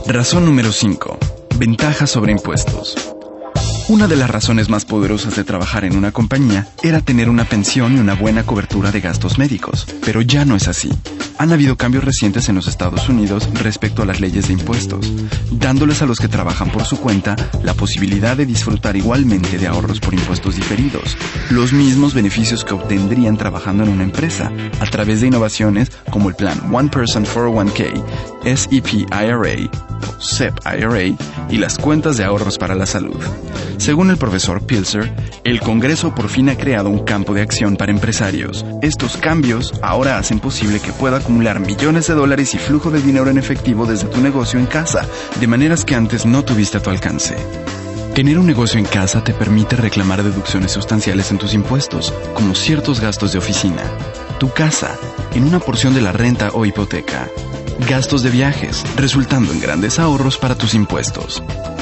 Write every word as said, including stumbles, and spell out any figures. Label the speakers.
Speaker 1: Razón número cinco. Ventajas sobre impuestos. Una de las razones más poderosas de trabajar en una compañía era tener una pensión y una buena cobertura de gastos médicos, pero ya no es así. Han habido cambios recientes en los Estados Unidos respecto a las leyes de impuestos, dándoles a los que trabajan por su cuenta la posibilidad de disfrutar igualmente de ahorros por impuestos diferidos, los mismos beneficios que obtendrían trabajando en una empresa, a través de innovaciones como el plan One Person cuatro oh uno k, S E P I R A, o S E P I R A, y las cuentas de ahorros para la salud. Según el profesor Pilzer, el Congreso por fin ha creado un campo de acción para empresarios. Estos cambios ahora hacen posible que pueda acumular millones de dólares y flujo de dinero en efectivo desde tu negocio en casa, de maneras que antes no tuviste a tu alcance. Tener un negocio en casa te permite reclamar deducciones sustanciales en tus impuestos, como ciertos gastos de oficina, tu casa, en una porción de la renta o hipoteca, gastos de viajes, resultando en grandes ahorros para tus impuestos.